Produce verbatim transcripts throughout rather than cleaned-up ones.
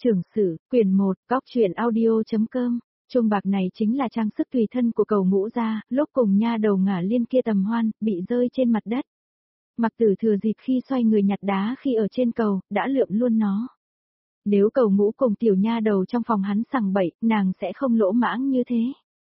Trưởng sử, quyển một, góc truyện audio.com. Chuông bạc này chính là trang sức tùy thân của Cầu Ngũ gia, lúc cùng nha đầu Ngả Liên kia tầm hoan, bị rơi trên mặt đất. Mặc Tử thừa dịp khi xoay người nhặt đá khi ở trên cầu, đã lượm luôn nó. Nếu Cầu Ngũ cùng tiểu nha đầu trong phòng hắn sằng bậy, nàng sẽ không lỗ mãng như thế.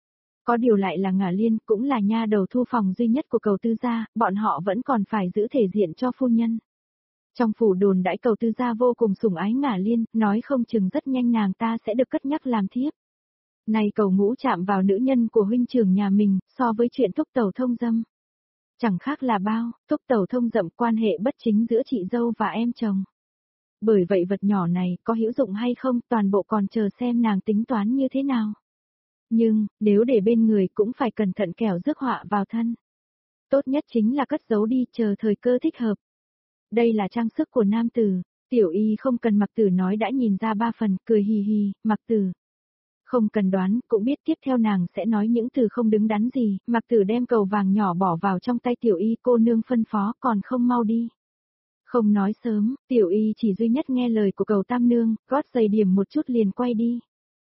Có điều lại là Ngả Liên, cũng là nha đầu thu phòng duy nhất của Cầu Tư gia, bọn họ vẫn còn phải giữ thể diện cho phu nhân. Trong phủ đồn đãi Cầu Tư gia vô cùng sủng ái Ngả Liên, nói không chừng rất nhanh nàng ta sẽ được cất nhắc làm thiếp. Này Cầu Ngũ chạm vào nữ nhân của huynh trưởng nhà mình, so với chuyện thúc tẩu thông dâm. Chẳng khác là bao, thúc tẩu thông dâm quan hệ bất chính giữa chị dâu và em chồng. Bởi vậy vật nhỏ này có hữu dụng hay không, toàn bộ còn chờ xem nàng tính toán như thế nào. Nhưng, nếu để bên người cũng phải cẩn thận kẻo rước họa vào thân. Tốt nhất chính là cất giấu đi chờ thời cơ thích hợp. Đây là trang sức của nam tử, tiểu y không cần Mặc Tử nói đã nhìn ra ba phần, cười hì hì, Mặc Tử. Không cần đoán, cũng biết tiếp theo nàng sẽ nói những từ không đứng đắn gì, Mặc Tử đem cầu vàng nhỏ bỏ vào trong tay tiểu y, cô nương phân phó còn không mau đi. Không nói sớm, tiểu y chỉ duy nhất nghe lời của Cầu tam nương, gót giày điểm một chút liền quay đi.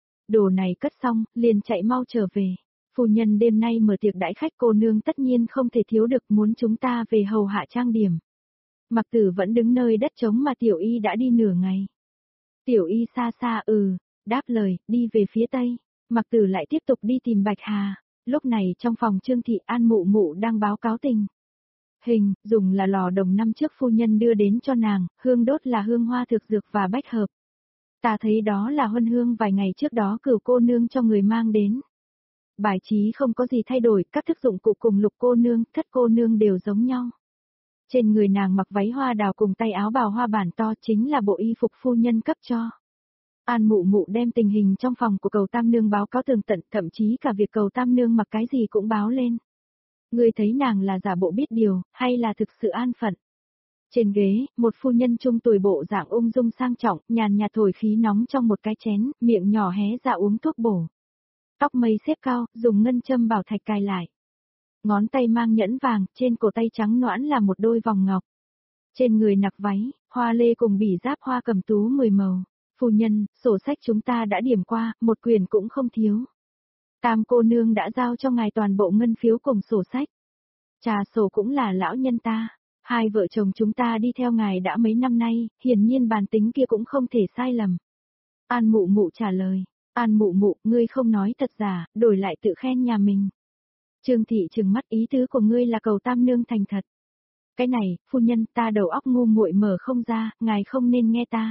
Đồ này cất xong, liền chạy mau trở về. Phu nhân đêm nay mở tiệc đãi khách, cô nương tất nhiên không thể thiếu được, muốn chúng ta về hầu hạ trang điểm. Mặc Tử vẫn đứng nơi đất trống mà tiểu y đã đi nửa ngày. Tiểu y xa xa ừ, đáp lời, đi về phía tây. Mặc Tử lại tiếp tục đi tìm Bạch Hà. Lúc này trong phòng Trương Thị, An Mụ Mụ đang báo cáo tình hình, dùng là lò đồng năm trước phu nhân đưa đến cho nàng, hương đốt là hương hoa thực dược và bách hợp. Ta thấy đó là huân hương vài ngày trước đó Cửu cô nương cho người mang đến. Bài trí không có gì thay đổi, các thức dụng cụ cùng Lục cô nương, Thất cô nương đều giống nhau. Trên người nàng mặc váy hoa đào cùng tay áo bào hoa bản to, chính là bộ y phục phu nhân cấp cho. An Mụ Mụ đem tình hình trong phòng của Cầu tam nương báo cáo tường tận, thậm chí cả việc Cầu tam nương mặc cái gì cũng báo lên. Ngươi thấy nàng là giả bộ biết điều, hay là thực sự an phận? Trên ghế, một phu nhân trung tuổi bộ dạng ung dung sang trọng, nhàn nhạt thổi khí nóng trong một cái chén, miệng nhỏ hé ra uống thuốc bổ. Tóc mây xếp cao, dùng ngân châm bảo thạch cài lại. Ngón tay mang nhẫn vàng, trên cổ tay trắng nõn là một đôi vòng ngọc. Trên người nặc váy, hoa lê cùng bỉ giáp hoa cẩm tú mười màu. Phu nhân, sổ sách chúng ta đã điểm qua, một quyển cũng không thiếu. Tam cô nương đã giao cho ngài toàn bộ ngân phiếu cùng sổ sách. Trà sổ cũng là lão nhân ta. Hai vợ chồng chúng ta đi theo ngài đã mấy năm nay, hiển nhiên bản tính kia cũng không thể sai lầm. An Mụ Mụ trả lời. An Mụ Mụ, ngươi không nói thật giả, đổi lại tự khen nhà mình. Trương Thị trừng mắt, ý tứ của ngươi là Cầu tam nương thành thật. Cái này, phu nhân, ta đầu óc ngu muội mở không ra, ngài không nên nghe ta.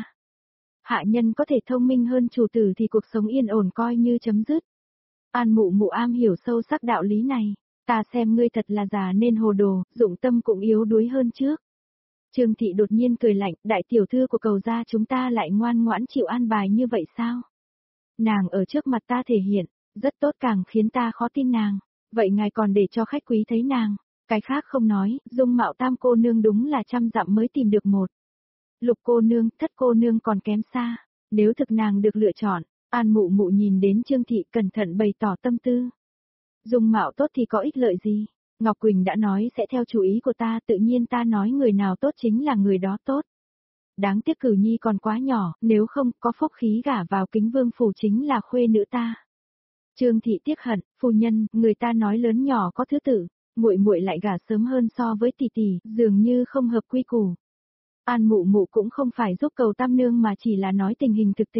Hạ nhân có thể thông minh hơn chủ tử thì cuộc sống yên ổn coi như chấm dứt. An Mụ Mụ am hiểu sâu sắc đạo lý này. Ta xem ngươi thật là già nên hồ đồ, dụng tâm cũng yếu đuối hơn trước. Trương Thị đột nhiên cười lạnh, đại tiểu thư của Cầu gia chúng ta lại ngoan ngoãn chịu an bài như vậy sao? Nàng ở trước mặt ta thể hiện, rất tốt, càng khiến ta khó tin nàng. Vậy ngài còn để cho khách quý thấy nàng, cái khác không nói, dung mạo tam cô nương đúng là trăm dặm mới tìm được một. Lục cô nương, Thất cô nương còn kém xa, nếu thực nàng được lựa chọn, An Mụ Mụ nhìn đến Trương Thị cẩn thận bày tỏ tâm tư. Dung mạo tốt thì có ích lợi gì? Ngọc Quỳnh đã nói sẽ theo chủ ý của ta, tự nhiên ta nói người nào tốt chính là người đó tốt. Đáng tiếc Cửu Nhi còn quá nhỏ, nếu không có phúc khí gả vào Kính Vương phủ chính là khuê nữ ta. Trương Thị tiếc hận, phu nhân, người ta nói lớn nhỏ có thứ tự, muội muội lại gả sớm hơn so với tỷ tỷ, dường như không hợp quy củ. An Mụ Mụ cũng không phải giúp Cầu tam nương mà chỉ là nói tình hình thực tế.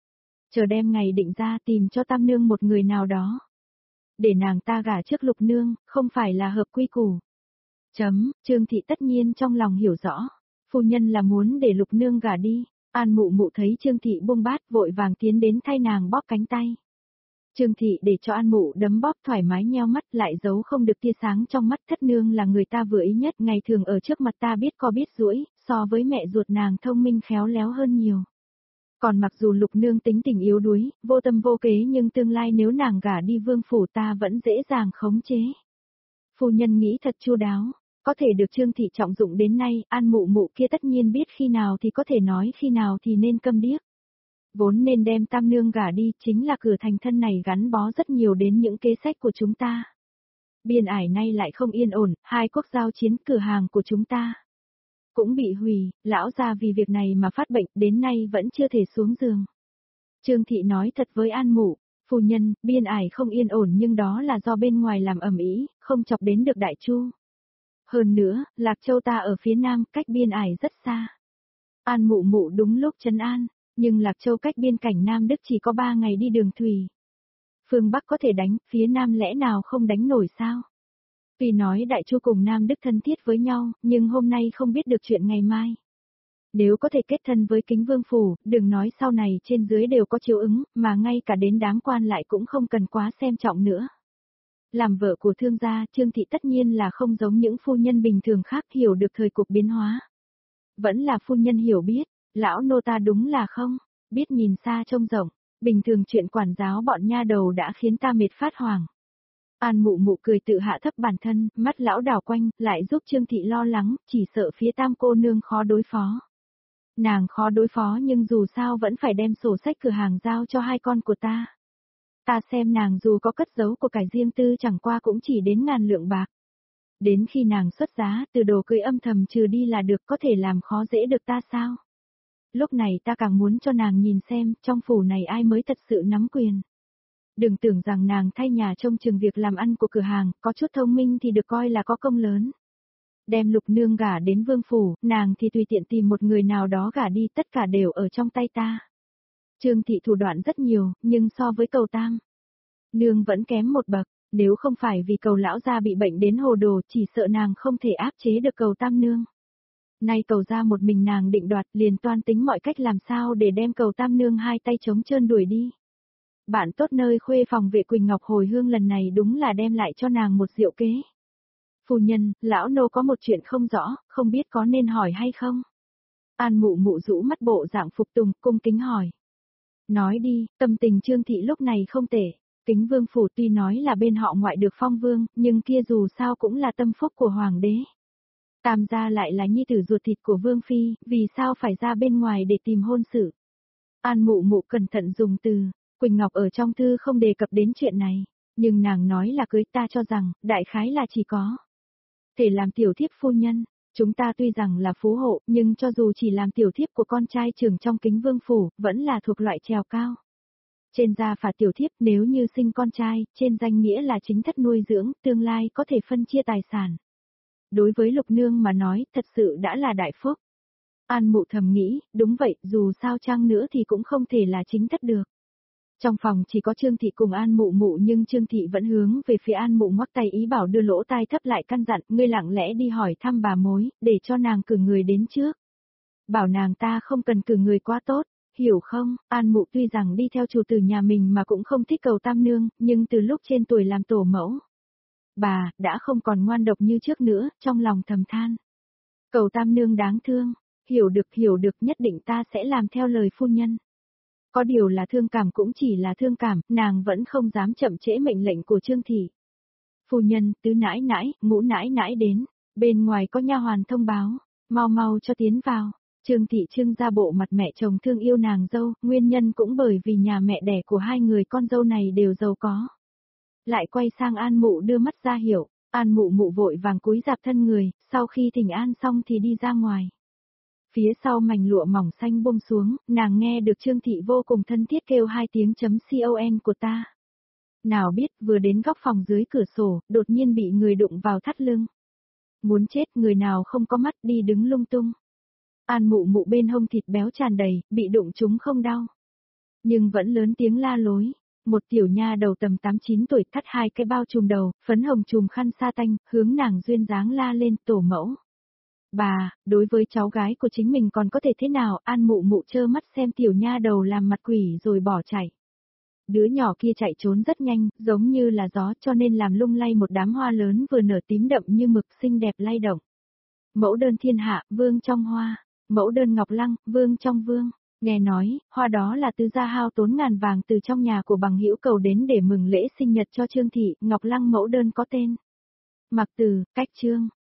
Chờ đem ngày định ra tìm cho tam nương một người nào đó. Để nàng ta gả trước Lục nương, không phải là hợp quy củ. Chấm, Trương Thị tất nhiên trong lòng hiểu rõ. Phu nhân là muốn để Lục nương gả đi. An Mụ Mụ thấy Trương Thị buông bát vội vàng tiến đến thay nàng bóp cánh tay. Trương Thị để cho An Mụ đấm bóp thoải mái nheo mắt, lại giấu không được tia sáng trong mắt. Thất nương là người ta vừa ý nhất, ngày thường ở trước mặt ta biết co biết duỗi, so với mẹ ruột nàng thông minh khéo léo hơn nhiều. Còn mặc dù Lục nương tính tình yếu đuối, vô tâm vô kế, nhưng tương lai nếu nàng gả đi vương phủ ta vẫn dễ dàng khống chế. Phu nhân nghĩ thật chu đáo, có thể được Trương Thị trọng dụng đến nay, An Mụ Mụ kia tất nhiên biết khi nào thì có thể nói, khi nào thì nên câm điếc. Vốn nên đem tam nương gả đi, chính là cửa thành thân này gắn bó rất nhiều đến những kế sách của chúng ta. Biên ải nay lại không yên ổn, hai quốc giao chiến, cửa hàng của chúng ta cũng bị hủy, lão gia vì việc này mà phát bệnh, đến nay vẫn chưa thể xuống giường. Trương Thị nói thật với An Mụ, phu nhân, biên ải không yên ổn nhưng đó là do bên ngoài làm ầm ĩ, không chọc đến được Đại Chu. Hơn nữa, Lạc Châu ta ở phía nam, cách biên ải rất xa. An Mụ Mụ đúng lúc trấn an, nhưng Lạc Châu cách biên cảnh Nam Đức chỉ có ba ngày đi đường thủy. Phương Bắc có thể đánh, phía Nam lẽ nào không đánh nổi sao? Tuy nói Đại Chu cùng Nam Đức thân thiết với nhau, nhưng hôm nay không biết được chuyện ngày mai. Nếu có thể kết thân với Kính Vương Phủ, đừng nói sau này trên dưới đều có chiếu ứng, mà ngay cả đến đám quan lại cũng không cần quá xem trọng nữa. Làm vợ của thương gia, Trương Thị tất nhiên là không giống những phu nhân bình thường khác hiểu được thời cuộc biến hóa. Vẫn là phu nhân hiểu biết, lão nô ta đúng là không, biết nhìn xa trông rộng, bình thường chuyện quản giáo bọn nha đầu đã khiến ta mệt phát hoảng. An Mụ Mụ cười tự hạ thấp bản thân, mắt lão đảo quanh, lại giúp Trương Thị lo lắng, chỉ sợ phía tam cô nương khó đối phó. Nàng khó đối phó nhưng dù sao vẫn phải đem sổ sách cửa hàng giao cho hai con của ta. Ta xem nàng dù có cất giấu của cải riêng tư chẳng qua cũng chỉ đến ngàn lượng bạc. Đến khi nàng xuất giá, từ đồ cưới âm thầm trừ đi là được, có thể làm khó dễ được ta sao? Lúc này ta càng muốn cho nàng nhìn xem, trong phủ này ai mới thật sự nắm quyền. Đừng tưởng rằng nàng thay nhà trông chừng việc làm ăn của cửa hàng, có chút thông minh thì được coi là có công lớn. Đem Lục Nương gả đến vương phủ, nàng thì tùy tiện tìm một người nào đó gả đi, tất cả đều ở trong tay ta. Trương Thị thủ đoạn rất nhiều, nhưng so với Cầu Tam Nương vẫn kém một bậc, nếu không phải vì Cầu lão gia bị bệnh đến hồ đồ, chỉ sợ nàng không thể áp chế được Cầu Tam Nương. Nay Cầu gia một mình nàng định đoạt, liền toan tính mọi cách làm sao để đem Cầu Tam Nương hai tay trống trơn đuổi đi. Bạn tốt nơi khuê phòng vệ Quỳnh Ngọc hồi hương lần này đúng là đem lại cho nàng một diệu kế. Phu nhân, lão nô có một chuyện không rõ, không biết có nên hỏi hay không? An Mụ Mụ rũ mắt bộ dạng phục tùng, cung kính hỏi. Nói đi, tâm tình Trương Thị lúc này không tệ. Kính Vương Phủ tuy nói là bên họ ngoại được phong vương, nhưng kia dù sao cũng là tâm phúc của Hoàng đế. Tam gia lại là nhi tử ruột thịt của Vương Phi, vì sao phải ra bên ngoài để tìm hôn sự? An Mụ Mụ cẩn thận dùng từ, Quỳnh Ngọc ở trong thư không đề cập đến chuyện này, nhưng nàng nói là cưới, ta cho rằng, đại khái là chỉ có thể làm tiểu thiếp phu nhân. Chúng ta tuy rằng là phú hộ, nhưng cho dù chỉ làm tiểu thiếp của con trai trưởng trong Kính Vương Phủ, vẫn là thuộc loại trèo cao. Trên gia phả tiểu thiếp, nếu như sinh con trai, trên danh nghĩa là chính thất nuôi dưỡng, tương lai có thể phân chia tài sản. Đối với Lục Nương mà nói, thật sự đã là đại phúc. An Mụ thầm nghĩ, đúng vậy, dù sao chăng nữa thì cũng không thể là chính thất được. Trong phòng chỉ có Trương Thị cùng An Mụ Mụ, nhưng Trương Thị vẫn hướng về phía An Mụ ngoắc tay ý bảo đưa lỗ tai thấp lại, căn dặn, ngươi lặng lẽ đi hỏi thăm bà mối, để cho nàng cử người đến trước. Bảo nàng ta không cần cử người quá tốt, hiểu không? An Mụ tuy rằng đi theo chủ tử nhà mình mà cũng không thích Cầu Tam Nương, nhưng từ lúc trên tuổi làm tổ mẫu, bà đã không còn ngoan độc như trước nữa, trong lòng thầm than. Cầu Tam Nương đáng thương, hiểu được hiểu được, nhất định ta sẽ làm theo lời phu nhân. Có điều là thương cảm cũng chỉ là thương cảm, nàng vẫn không dám chậm trễ mệnh lệnh của Trương Thị. Phu nhân, tứ nãi nãi, ngũ nãi nãi đến, bên ngoài có nha hoàn thông báo, mau mau cho tiến vào. Trương Thị trưng ra bộ mặt mẹ chồng thương yêu nàng dâu, nguyên nhân cũng bởi vì nhà mẹ đẻ của hai người con dâu này đều giàu có. Lại quay sang An Mụ đưa mắt ra hiệu, An Mụ Mụ vội vàng cúi rạp thân người, sau khi thỉnh an xong thì đi ra ngoài. Phía sau mảnh lụa mỏng xanh buông xuống, nàng nghe được Trương Thị vô cùng thân thiết kêu hai tiếng chấm con của ta. Nào biết vừa đến góc phòng dưới cửa sổ, đột nhiên bị người đụng vào thắt lưng. Muốn chết, người nào không có mắt đi đứng lung tung. An Mụ Mụ bên hông thịt béo tràn đầy, bị đụng chúng không đau. Nhưng vẫn lớn tiếng la lối. Một tiểu nha đầu tầm tám chín tuổi thắt hai cái bao trùm đầu, phấn hồng trùm khăn sa tanh, hướng nàng duyên dáng la lên, tổ mẫu. Bà, đối với cháu gái của chính mình còn có thể thế nào? An Mụ Mụ trơ mắt xem tiểu nha đầu làm mặt quỷ rồi bỏ chạy. Đứa nhỏ kia chạy trốn rất nhanh, giống như là gió, cho nên làm lung lay một đám hoa lớn vừa nở tím đậm như mực, xinh đẹp lay động. Mẫu đơn thiên hạ, vương trong hoa. Mẫu đơn ngọc lăng, vương trong vương. Nghe nói, hoa đó là Từ gia hao tốn ngàn vàng từ trong nhà của bằng hữu cầu đến để mừng lễ sinh nhật cho Trương Thị. Ngọc lăng mẫu đơn có tên Mặc Từ, cách Trương.